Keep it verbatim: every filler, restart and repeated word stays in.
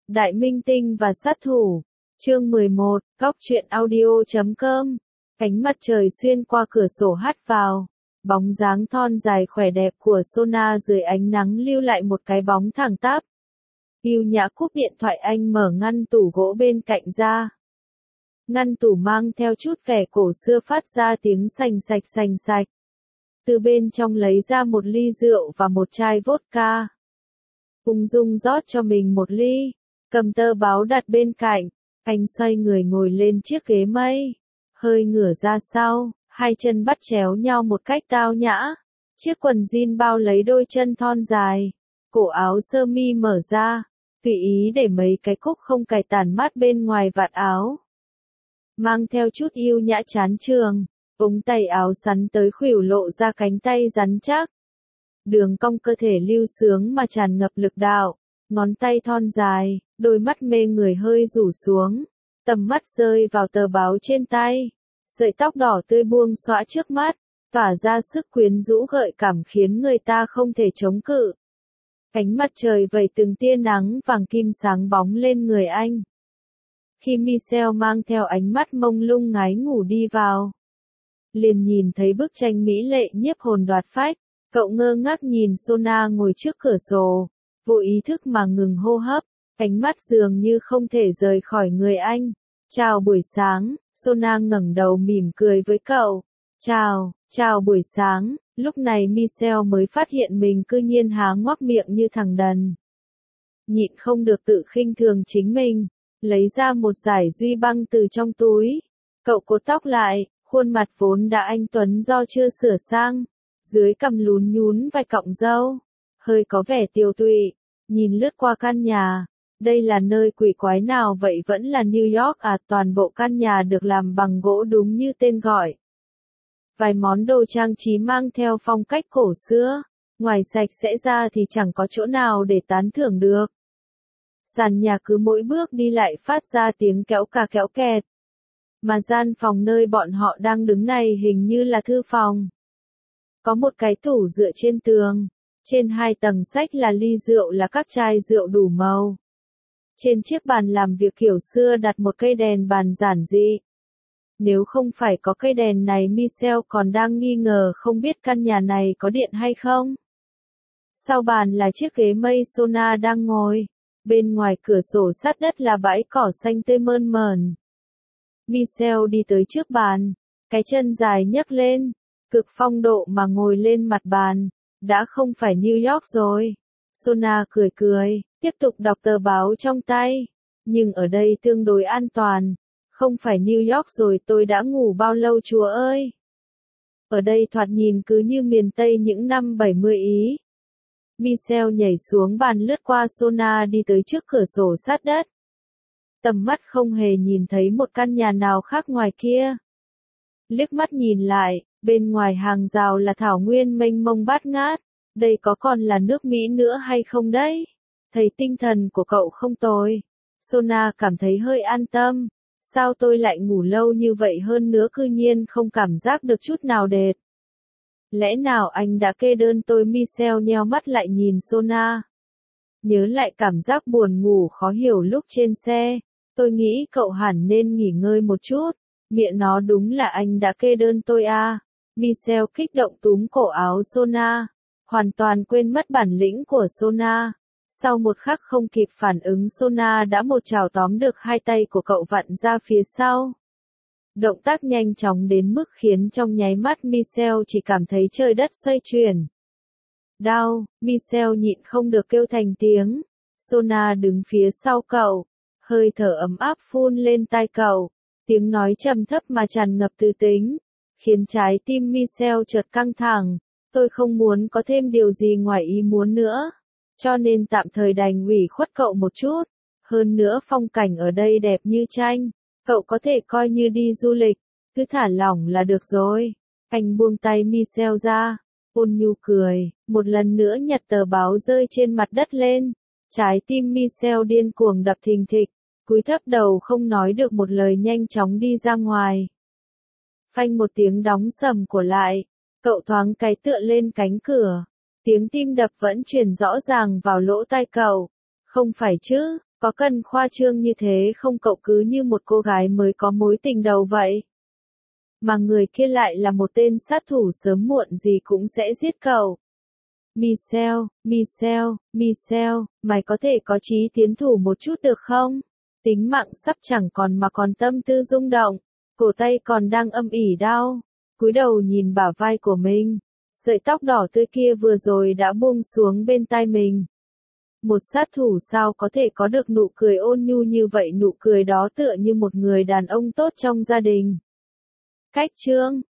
Đại minh tinh và sát thủ. Chương mười một, Góc truyện audio chấm com. Ánh mặt trời xuyên qua cửa sổ hắt vào. Bóng dáng thon dài khỏe đẹp của Sona dưới ánh nắng lưu lại một cái bóng thẳng tắp. Yêu nhã cúp điện thoại, anh mở ngăn tủ gỗ bên cạnh ra. Ngăn tủ mang theo chút vẻ cổ xưa phát ra tiếng sành sạch sành sạch. Từ bên trong lấy ra một ly rượu và một chai vodka. Ung dung rót cho mình một ly, cầm tờ báo đặt bên cạnh, anh xoay người ngồi lên chiếc ghế mây, hơi ngửa ra sau, hai chân bắt chéo nhau một cách tao nhã, chiếc quần jean bao lấy đôi chân thon dài, cổ áo sơ mi mở ra, tùy ý để mấy cái cúc không cài tản mát bên ngoài vạt áo. Mang theo chút yêu nhã chán trường, ống tay áo sắn tới khuỷu lộ ra cánh tay rắn chắc. Đường cong cơ thể lưu sướng mà tràn ngập lực đạo, ngón tay thon dài, đôi mắt mê người hơi rủ xuống, tầm mắt rơi vào tờ báo trên tay, sợi tóc đỏ tươi buông xõa trước mắt, tỏa ra sức quyến rũ gợi cảm khiến người ta không thể chống cự. Ánh mặt trời vẩy từng tia nắng vàng kim sáng bóng lên người anh. Khi Michelle mang theo ánh mắt mông lung ngái ngủ đi vào, liền nhìn thấy bức tranh mỹ lệ nhiếp hồn đoạt phách. Cậu ngơ ngác nhìn Sona ngồi trước cửa sổ, vô ý thức mà ngừng hô hấp, ánh mắt dường như không thể rời khỏi người anh. Chào buổi sáng, Sona ngẩng đầu mỉm cười với cậu. Chào, chào buổi sáng, lúc này Michelle mới phát hiện mình cư nhiên há ngoác miệng như thằng đần. Nhịn không được tự khinh thường chính mình, lấy ra một dải duy băng từ trong túi. Cậu cột tóc lại, khuôn mặt vốn đã anh tuấn do chưa sửa sang. Dưới cằm lún nhún vài cọng râu, hơi có vẻ tiều tụy, nhìn lướt qua căn nhà, đây là nơi quỷ quái nào vậy, vẫn là New York à? Toàn bộ căn nhà được làm bằng gỗ đúng như tên gọi. Vài món đồ trang trí mang theo phong cách cổ xưa, ngoài sạch sẽ ra thì chẳng có chỗ nào để tán thưởng được. Sàn nhà cứ mỗi bước đi lại phát ra tiếng kéo cà kéo kẹt. Mà gian phòng nơi bọn họ đang đứng này hình như là thư phòng. Có một cái tủ dựa trên tường, trên hai tầng sách là ly rượu, là các chai rượu đủ màu. Trên chiếc bàn làm việc kiểu xưa đặt một cây đèn bàn giản dị. Nếu không phải có cây đèn này, Michelle còn đang nghi ngờ không biết căn nhà này có điện hay không. Sau bàn là chiếc ghế mây Sona đang ngồi, bên ngoài cửa sổ sát đất là bãi cỏ xanh tươi mơn mởn. Michelle đi tới trước bàn, cái chân dài nhấc lên, cực phong độ mà ngồi lên mặt bàn, đã không phải New York rồi. Sona cười cười, tiếp tục đọc tờ báo trong tay, nhưng ở đây tương đối an toàn, không phải New York rồi. Tôi đã ngủ bao lâu chúa ơi? Ở đây thoạt nhìn cứ như miền Tây những năm bảy mươi ý. Michelle nhảy xuống bàn lướt qua Sona đi tới trước cửa sổ sát đất. Tầm mắt không hề nhìn thấy một căn nhà nào khác ngoài kia. Liếc mắt nhìn lại, bên ngoài hàng rào là thảo nguyên mênh mông bát ngát, đây có còn là nước Mỹ nữa hay không đấy? Thấy tinh thần của cậu không tồi. Sona cảm thấy hơi an tâm. Sao tôi lại ngủ lâu như vậy, hơn nữa cư nhiên không cảm giác được chút nào đệt? Lẽ nào anh đã kê đơn tôi? Michelle nheo mắt lại nhìn Sona. Nhớ lại cảm giác buồn ngủ khó hiểu lúc trên xe, tôi nghĩ cậu hẳn nên nghỉ ngơi một chút. Miệng nó, đúng là anh đã kê đơn tôi à? Michelle kích động túm cổ áo Sona, hoàn toàn quên mất bản lĩnh của Sona. Sau một khắc không kịp phản ứng, Sona đã một chảo tóm được hai tay của cậu vặn ra phía sau. Động tác nhanh chóng đến mức khiến trong nháy mắt Michelle chỉ cảm thấy trời đất xoay chuyển. Đau, Michelle nhịn không được kêu thành tiếng. Sona đứng phía sau cậu, hơi thở ấm áp phun lên tai cậu. Tiếng nói trầm thấp mà tràn ngập từ tính, khiến trái tim Michelle chợt căng thẳng. Tôi không muốn có thêm điều gì ngoài ý muốn nữa, cho nên tạm thời đành ủy khuất cậu một chút. Hơn nữa phong cảnh ở đây đẹp như tranh, cậu có thể coi như đi du lịch, cứ thả lỏng là được rồi. Anh buông tay Michelle ra, ôn nhu cười, một lần nữa nhặt tờ báo rơi trên mặt đất lên. Trái tim Michelle điên cuồng đập thình thịch. Cúi thấp đầu không nói được một lời, nhanh chóng đi ra ngoài. Phanh một tiếng đóng sầm của lại, cậu thoáng cái tựa lên cánh cửa. Tiếng tim đập vẫn truyền rõ ràng vào lỗ tai cậu. Không phải chứ, Có cần khoa trương như thế không, cậu cứ như một cô gái mới có mối tình đầu vậy. Mà người kia lại là một tên sát thủ sớm muộn gì cũng sẽ giết cậu. Michelle, Michelle, Michelle, mày có thể có chí tiến thủ một chút được không? Tính mạng sắp chẳng còn mà còn tâm tư rung động, cổ tay còn đang âm ỉ đau, cúi đầu nhìn bả vai của mình, sợi tóc đỏ tươi kia vừa rồi đã buông xuống bên tai mình. Một sát thủ sao có thể có được nụ cười ôn nhu như vậy, nụ cười đó tựa như một người đàn ông tốt trong gia đình. Cách chương